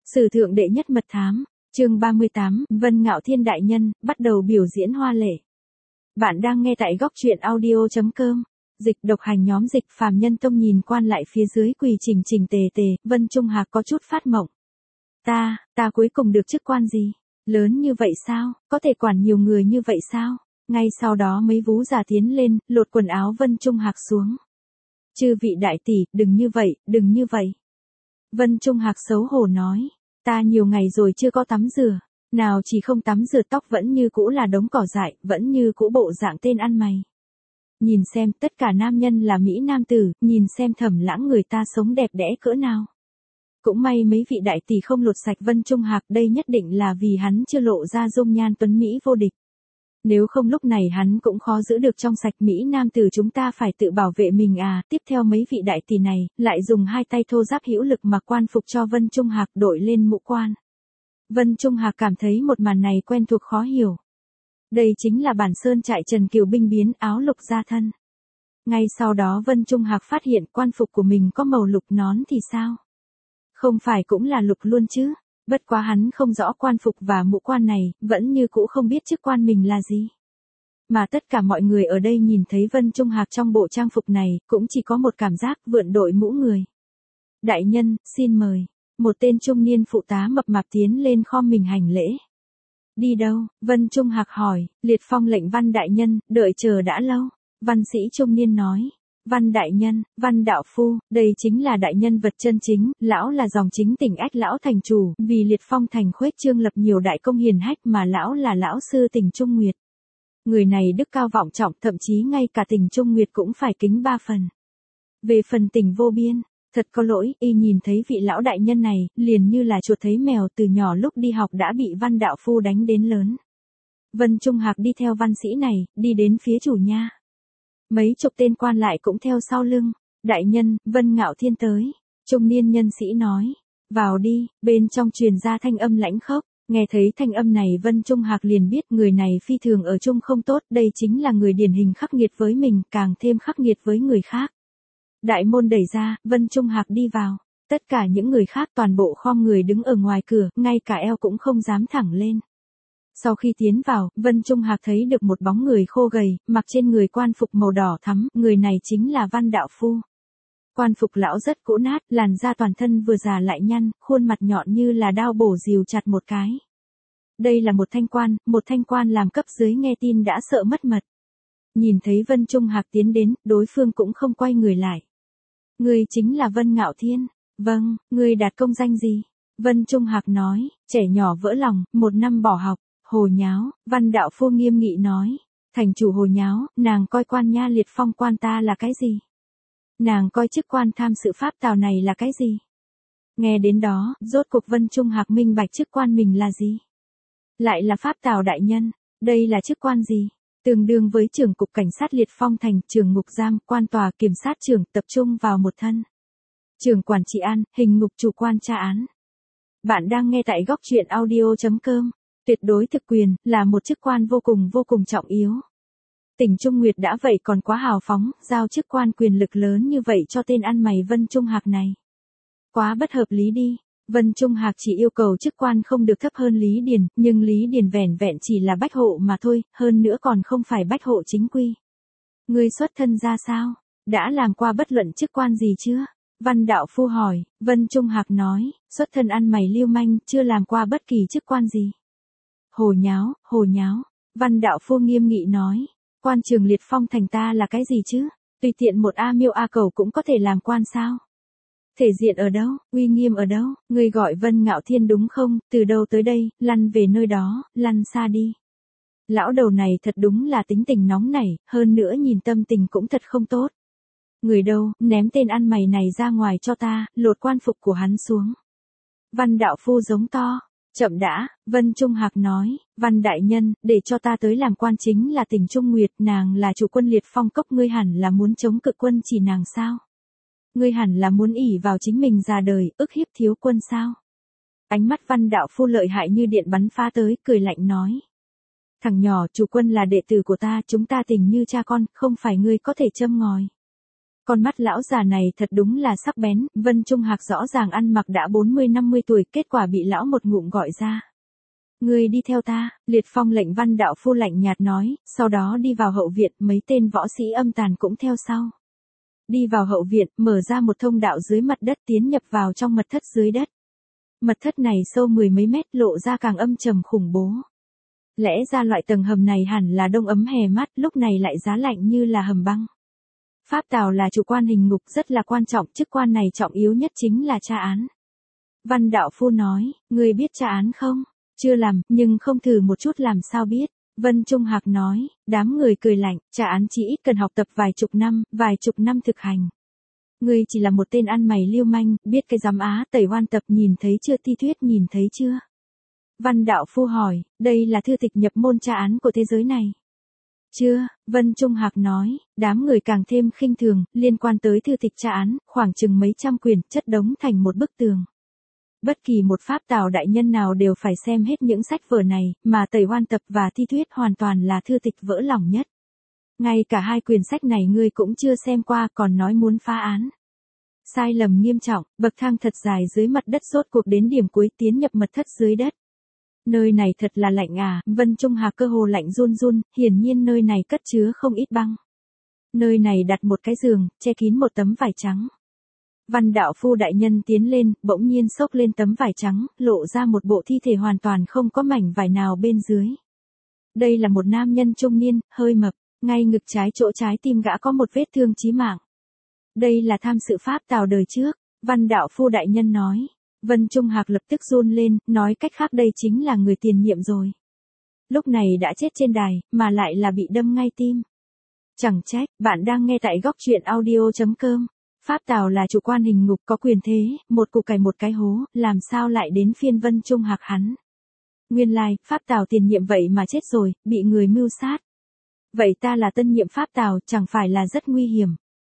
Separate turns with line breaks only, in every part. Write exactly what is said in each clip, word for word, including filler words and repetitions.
Sử thượng đệ nhất mật thám, chương ba mươi tám, Vân Ngạo Thiên đại nhân, bắt đầu biểu diễn hoa lệ. Bạn đang nghe tại góc truyện audio chấm com. Dịch độc hành nhóm Dịch Phàm Nhân Tông nhìn quan lại phía dưới quỳ chỉnh chỉnh tề tề, Vân Trung Hạc có chút phát mộng. Ta, ta cuối cùng được chức quan gì? Lớn như vậy sao? Có thể quản nhiều người như vậy sao? Ngay sau đó mấy vú già tiến lên, lột quần áo Vân Trung Hạc xuống. Chư vị đại tỷ, đừng như vậy, đừng như vậy. Vân Trung Hạc xấu hổ nói, ta nhiều ngày rồi chưa có tắm rửa, nào chỉ không tắm rửa tóc vẫn như cũ là đống cỏ dại, vẫn như cũ bộ dạng tên ăn mày. Nhìn xem tất cả nam nhân là Mỹ nam tử, nhìn xem Thẩm Lãng người ta sống đẹp đẽ cỡ nào. Cũng may mấy vị đại tỷ không lột sạch Vân Trung Hạc, đây nhất định là vì hắn chưa lộ ra dung nhan tuấn Mỹ vô địch. Nếu không lúc này hắn cũng khó giữ được trong sạch Mỹ nam tử, chúng ta phải tự bảo vệ mình à. Tiếp theo mấy vị đại tỷ này, lại dùng hai tay thô ráp hữu lực mặc quan phục cho Vân Trung Hạc đội lên mũ quan. Vân Trung Hạc cảm thấy một màn này quen thuộc khó hiểu. Đây chính là bản sơn trại Trần Kiều binh biến áo lục ra thân. Ngay sau đó Vân Trung Hạc phát hiện quan phục của mình có màu lục, nón thì sao? Không phải cũng là lục luôn chứ? Bất quá hắn không rõ quan phục và mũ quan này, vẫn như cũ không biết chức quan mình là gì. Mà tất cả mọi người ở đây nhìn thấy Vân Trung Hạc trong bộ trang phục này, cũng chỉ có một cảm giác vượn đội mũ người. Đại nhân, xin mời. Một tên trung niên phụ tá mập mạp tiến lên khom mình hành lễ. Đi đâu? Vân Trung Hạc hỏi. Liệt phong lệnh Văn đại nhân, đợi chờ đã lâu. Văn sĩ trung niên nói. Văn đại nhân, Văn đạo phu, đây chính là đại nhân vật chân chính, lão là dòng chính tỉnh Ách lão thành chủ, vì Liệt phong thành khuếch trương lập nhiều đại công hiển hách mà lão là lão sư tỉnh Trung Nguyệt. Người này đức cao vọng trọng, thậm chí ngay cả tỉnh Trung Nguyệt cũng phải kính ba phần. Về phần tỉnh Vô Biên, thật có lỗi, y nhìn thấy vị lão đại nhân này, liền như là chuột thấy mèo, từ nhỏ lúc đi học đã bị Văn đạo phu đánh đến lớn. Vân Trung Hạc đi theo văn sĩ này, đi đến phía chủ nha. Mấy chục tên quan lại cũng theo sau lưng. Đại nhân, Vân Ngạo Thiên tới. Trung niên nhân sĩ nói. Vào đi, bên trong truyền ra thanh âm lãnh khốc. Nghe thấy thanh âm này Vân Trung Hạc liền biết người này phi thường ở chung không tốt. Đây chính là người điển hình khắc nghiệt với mình, càng thêm khắc nghiệt với người khác. Đại môn đẩy ra, Vân Trung Hạc đi vào. Tất cả những người khác toàn bộ khom người đứng ở ngoài cửa, ngay cả eo cũng không dám thẳng lên. Sau khi tiến vào, Vân Trung Hạc thấy được một bóng người khô gầy, mặc trên người quan phục màu đỏ thắm, người này chính là Văn đạo phu. Quan phục lão rất cũ nát, làn da toàn thân vừa già lại nhăn, khuôn mặt nhọn như là đao bổ rìu chặt một cái. Đây là một thanh quan, một thanh quan làm cấp dưới nghe tin đã sợ mất mật. Nhìn thấy Vân Trung Hạc tiến đến, đối phương cũng không quay người lại. Ngươi chính là Vân Ngạo Thiên. Vâng, ngươi đạt công danh gì? Vân Trung Hạc nói, trẻ nhỏ vỡ lòng, một năm bỏ học. Hồ nháo, Văn đạo phu nghiêm nghị nói. Thành chủ hồ nháo, nàng coi quan nha Liệt phong quan ta là cái gì? Nàng coi chức quan tham sự pháp tào này là cái gì? Nghe đến đó, rốt cục Vân Trung Hạc minh bạch chức quan mình là gì? Lại là pháp tào đại nhân, đây là chức quan gì? Tương đương với trưởng cục cảnh sát Liệt phong thành, trưởng ngục giam, quan tòa kiểm sát trưởng tập trung vào một thân. Trưởng quản trị an, hình ngục chủ quan tra án. Bạn đang nghe tại góc truyện audio chấm com. Tuyệt đối thực quyền, là một chức quan vô cùng vô cùng trọng yếu. Tỉnh Trung Nguyệt đã vậy còn quá hào phóng, giao chức quan quyền lực lớn như vậy cho tên ăn mày Vân Trung Hạc này. Quá bất hợp lý đi. Vân Trung Hạc chỉ yêu cầu chức quan không được thấp hơn Lý Điền, nhưng Lý Điền vẻn vẹn chỉ là bách hộ mà thôi, hơn nữa còn không phải bách hộ chính quy. Ngươi xuất thân ra sao? Đã làm qua bất luận chức quan gì chưa? Văn đạo phu hỏi. Vân Trung Hạc nói, xuất thân ăn mày lưu manh, chưa làm qua bất kỳ chức quan gì. Hồ nháo, hồ nháo. Văn đạo phu nghiêm nghị nói. Quan trường Liệt phong thành ta là cái gì chứ? Tùy tiện một A miêu A cầu cũng có thể làm quan sao? Thể diện ở đâu? Uy nghiêm ở đâu? Ngươi gọi Vân Ngạo Thiên đúng không? Từ đâu tới đây? Lăn về nơi đó, lăn xa đi. Lão đầu này thật đúng là tính tình nóng nảy, hơn nữa nhìn tâm tình cũng thật không tốt. Người đâu, ném tên ăn mày này ra ngoài cho ta, lột quan phục của hắn xuống. Văn đạo phu giống to. Chậm đã, Vân Trung Hạc nói, Văn đại nhân, để cho ta tới làm quan chính là tỉnh Trung Nguyệt, nàng là chủ quân Liệt phong cốc, ngươi hẳn là muốn chống cự quân chỉ nàng sao? Ngươi hẳn là muốn ỷ vào chính mình già đời, ức hiếp thiếu quân sao? Ánh mắt Văn đạo phu lợi hại như điện bắn phá tới, cười lạnh nói. Thằng nhỏ, chủ quân là đệ tử của ta, chúng ta tình như cha con, không phải ngươi có thể châm ngòi. Con mắt lão già này thật đúng là sắc bén, Vân Trung Hạc rõ ràng ăn mặc đã bốn mươi năm mươi tuổi, kết quả bị lão một ngụm gọi ra. Ngươi đi theo ta, Liệt Phong lệnh Văn đạo phu lạnh nhạt nói, sau đó đi vào hậu viện, mấy tên võ sĩ âm tàn cũng theo sau. Đi vào hậu viện, mở ra một thông đạo dưới mặt đất tiến nhập vào trong mật thất dưới đất. Mật thất này sâu mười mấy mét, lộ ra càng âm trầm khủng bố. Lẽ ra loại tầng hầm này hẳn là đông ấm hè mát, lúc này lại giá lạnh như là hầm băng. Pháp Tào là chủ quan hình ngục rất là quan trọng, chức quan này trọng yếu nhất chính là tra án. Văn đạo phu nói, ngươi biết tra án không? Chưa làm, nhưng không thử một chút làm sao biết. Vân Trung Hạc nói, đám người cười lạnh, tra án chỉ ít cần học tập vài chục năm, vài chục năm thực hành. Ngươi chỉ là một tên ăn mày lưu manh, biết cái giám á, tẩy oan tập nhìn thấy chưa, thi thuyết nhìn thấy chưa? Văn đạo phu hỏi, đây là thư tịch nhập môn tra án của thế giới này. Chưa, Vân Trung Hạc nói, đám người càng thêm khinh thường, liên quan tới thư tịch tra án, khoảng chừng mấy trăm quyển, chất đống thành một bức tường. Bất kỳ một Pháp Tào đại nhân nào đều phải xem hết những sách vở này, mà tẩy oan tập và thi thuyết hoàn toàn là thư tịch vỡ lòng nhất. Ngay cả hai quyển sách này ngươi cũng chưa xem qua còn nói muốn phá án. Sai lầm nghiêm trọng, bậc thang thật dài dưới mặt đất rốt cuộc đến điểm cuối tiến nhập mật thất dưới đất. Nơi này thật là lạnh à, Vân Trung Hạc cơ hồ lạnh run run, hiển nhiên nơi này cất chứa không ít băng. Nơi này đặt một cái giường, che kín một tấm vải trắng. Văn đạo phu đại nhân tiến lên, bỗng nhiên xốc lên tấm vải trắng, lộ ra một bộ thi thể hoàn toàn không có mảnh vải nào bên dưới. Đây là một nam nhân trung niên, hơi mập, ngay ngực trái chỗ trái tim gã có một vết thương chí mạng. Đây là tham sự Pháp Tào đời trước, Văn đạo phu đại nhân nói. Vân Trung Hạc lập tức run lên, nói cách khác đây chính là người tiền nhiệm rồi. Lúc này đã chết trên đài, mà lại là bị đâm ngay tim. Chẳng trách, bạn đang nghe tại góc truyện audio chấm com. Pháp Tào là chủ quan hình ngục có quyền thế, một cục cày một cái hố, làm sao lại đến phiên Vân Trung Hạc hắn. Nguyên lai, Pháp Tào tiền nhiệm vậy mà chết rồi, bị người mưu sát. Vậy ta là tân nhiệm Pháp Tào, chẳng phải là rất nguy hiểm.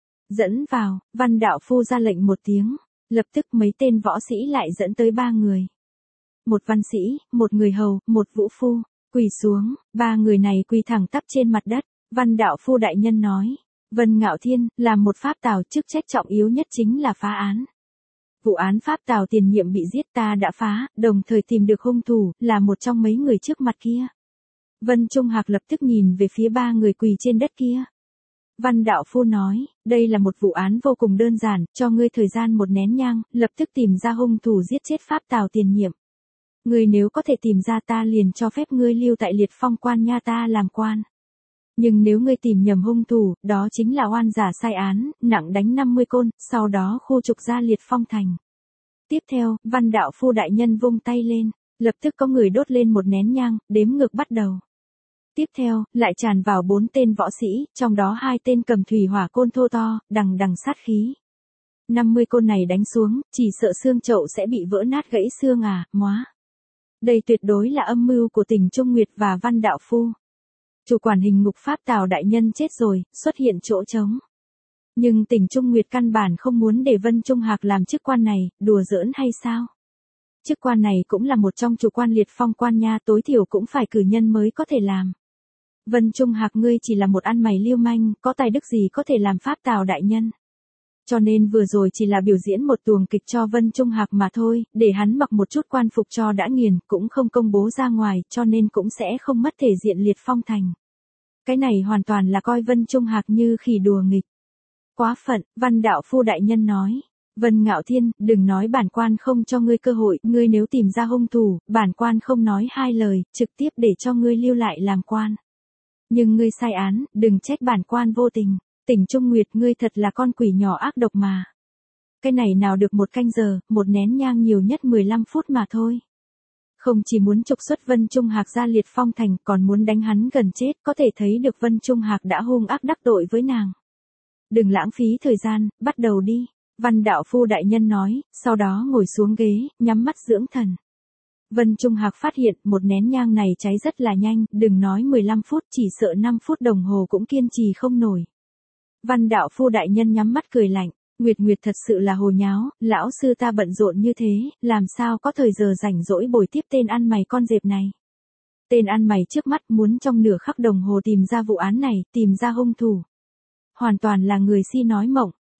Dẫn vào, Văn đạo phu ra lệnh một tiếng. Lập tức mấy tên võ sĩ lại dẫn tới ba người. Một văn sĩ, một người hầu, một vũ phu, quỳ xuống, ba người này quỳ thẳng tắp trên mặt đất. Văn đạo phu đại nhân nói, Vân Ngạo Thiên, làm một Pháp Tào chức trách trọng yếu nhất chính là phá án. Vụ án Pháp Tào tiền nhiệm bị giết ta đã phá, đồng thời tìm được hung thủ, là một trong mấy người trước mặt kia. Vân Trung Hạc lập tức nhìn về phía ba người quỳ trên đất kia. Văn đạo phu nói, đây là một vụ án vô cùng đơn giản, cho ngươi thời gian một nén nhang, lập tức tìm ra hung thủ giết chết Pháp Tào tiền nhiệm. Ngươi nếu có thể tìm ra ta liền cho phép ngươi lưu tại Liệt Phong quan nha ta làm quan. Nhưng nếu ngươi tìm nhầm hung thủ, đó chính là oan giả sai án, nặng đánh năm mươi côn, sau đó khu trục ra Liệt Phong thành. Tiếp theo, Văn đạo phu đại nhân vung tay lên, lập tức có người đốt lên một nén nhang, đếm ngược bắt đầu. Tiếp theo, lại tràn vào bốn tên võ sĩ, trong đó hai tên cầm thủy hỏa côn thô to, đằng đằng sát khí. năm mươi côn này đánh xuống, chỉ sợ xương chậu sẽ bị vỡ nát gãy xương à, móa. Đây tuyệt đối là âm mưu của Tỉnh Trung Nguyệt và Văn đạo phu. Chủ quản hình ngục Pháp Tào đại nhân chết rồi, xuất hiện chỗ trống. Nhưng Tỉnh Trung Nguyệt căn bản không muốn để Vân Trung Hạc làm chức quan này, đùa giỡn hay sao? Chức quan này cũng là một trong chủ quan Liệt Phong quan nha, tối thiểu cũng phải cử nhân mới có thể làm. Vân Trung Hạc ngươi chỉ là một ăn mày lưu manh, có tài đức gì có thể làm Pháp Tào đại nhân. Cho nên vừa rồi chỉ là biểu diễn một tuồng kịch cho Vân Trung Hạc mà thôi, để hắn mặc một chút quan phục cho đã nghiền, cũng không công bố ra ngoài, cho nên cũng sẽ không mất thể diện Liệt Phong thành. Cái này hoàn toàn là coi Vân Trung Hạc như khỉ đùa nghịch. Quá phận, Văn đạo phu đại nhân nói. Vân Ngạo Thiên, đừng nói bản quan không cho ngươi cơ hội, ngươi nếu tìm ra hung thủ, bản quan không nói hai lời, trực tiếp để cho ngươi lưu lại làm quan. Nhưng ngươi sai án, đừng trách bản quan vô tình. Tỉnh Trung Nguyệt ngươi thật là con quỷ nhỏ ác độc mà. Cái này nào được một canh giờ, một nén nhang nhiều nhất mười lăm phút mà thôi. Không chỉ muốn trục xuất Vân Trung Hạc ra Liệt Phong thành, còn muốn đánh hắn gần chết, có thể thấy được Vân Trung Hạc đã hung ác đắc tội với nàng. Đừng lãng phí thời gian, bắt đầu đi. Văn đạo phu đại nhân nói, sau đó ngồi xuống ghế, nhắm mắt dưỡng thần. Vân Trung Hạc phát hiện một nén nhang này cháy rất là nhanh, đừng nói mười lăm phút, chỉ sợ năm phút đồng hồ cũng kiên trì không nổi. Văn đạo phu đại nhân nhắm mắt cười lạnh, Nguyệt Nguyệt thật sự là hồ nháo, lão sư ta bận rộn như thế, làm sao có thời giờ rảnh rỗi bồi tiếp tên ăn mày con dẹp này. Tên ăn mày trước mắt muốn trong nửa khắc đồng hồ tìm ra vụ án này, tìm ra hung thủ. Hoàn toàn là người si nói mộng,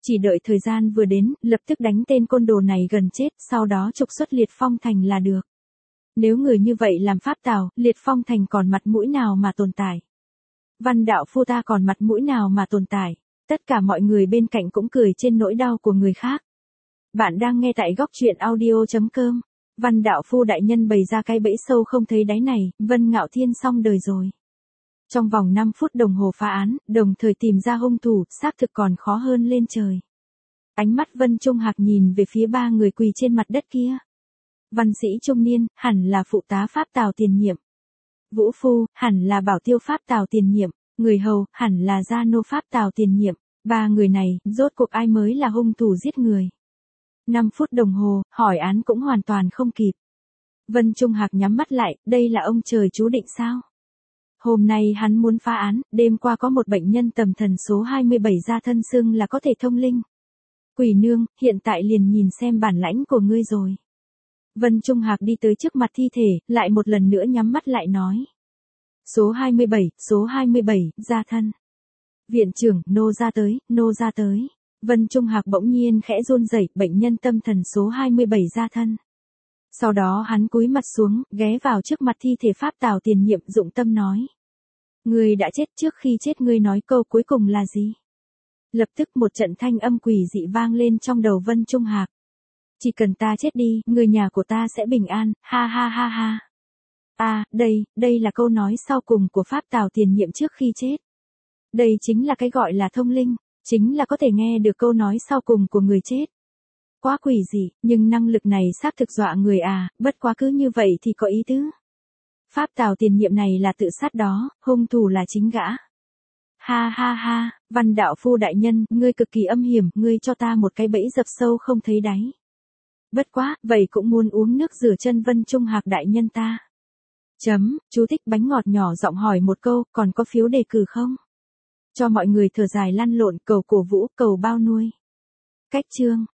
Chỉ đợi thời gian vừa đến, lập tức đánh tên côn đồ này gần chết, sau đó trục xuất Liệt Phong Thành là được. Nếu người như vậy làm pháp tào, Liệt Phong Thành còn mặt mũi nào mà tồn tại? Văn đạo phu ta còn mặt mũi nào mà tồn tại? Tất cả mọi người bên cạnh cũng cười trên nỗi đau của người khác. Bạn đang nghe tại góc truyện audio.com. Văn đạo phu đại nhân bày ra cái bẫy sâu không thấy đáy này, Vân Ngạo Thiên xong đời rồi. Trong vòng năm phút đồng hồ phá án, đồng thời tìm ra hung thủ, xác thực còn khó hơn lên trời. Ánh mắt Vân Trung Hạc nhìn về phía ba người quỳ trên mặt đất kia. Văn sĩ trung niên, hẳn là phụ tá pháp tào tiền nhiệm. Vũ phu, hẳn là bảo tiêu pháp tào tiền nhiệm. Người hầu, hẳn là gia nô pháp tào tiền nhiệm. Ba người này, rốt cuộc ai mới là hung thủ giết người. Năm phút đồng hồ, hỏi án cũng hoàn toàn không kịp. Vân Trung Hạc nhắm mắt lại, đây là ông trời chú định sao? Hôm nay hắn muốn phá án, đêm qua có một bệnh nhân tầm thần số hai mươi bảy ra thân xưng là có thể thông linh. Quỷ nương, hiện tại liền nhìn xem bản lãnh của ngươi rồi. Vân Trung Hạc đi tới trước mặt thi thể, lại một lần nữa nhắm mắt lại nói. Số hai mươi bảy, số hai mươi bảy, ra thân. Viện trưởng, nô ra tới, nô ra tới. Vân Trung Hạc bỗng nhiên khẽ run rẩy, bệnh nhân tâm thần số hai mươi bảy ra thân. Sau đó hắn cúi mặt xuống, ghé vào trước mặt thi thể pháp tào tiền nhiệm, dụng tâm nói. Ngươi đã chết, trước khi chết ngươi nói câu cuối cùng là gì? Lập tức một trận thanh âm quỷ dị vang lên trong đầu Vân Trung Hạc. Chỉ cần ta chết đi, người nhà của ta sẽ bình an, ha ha ha ha. À, đây, đây là câu nói sau cùng của pháp tào tiền nhiệm trước khi chết. Đây chính là cái gọi là thông linh, chính là có thể nghe được câu nói sau cùng của người chết. Quá quỷ dị, nhưng năng lực này xác thực dọa người à, bất quá cứ như vậy thì có ý tứ. Pháp tào tiền nhiệm này là tự sát đó, hung thủ là chính gã. Ha ha ha, Văn đạo phu đại nhân, ngươi cực kỳ âm hiểm, ngươi cho ta một cái bẫy dập sâu không thấy đáy. Bất quá, vậy cũng muốn uống nước rửa chân Vân Trung Hạc đại nhân ta. Chấm, chú thích bánh ngọt nhỏ giọng hỏi một câu, còn có phiếu đề cử không? Cho mọi người thở dài lăn lộn, cầu cổ vũ, cầu bao nuôi. Cách chương.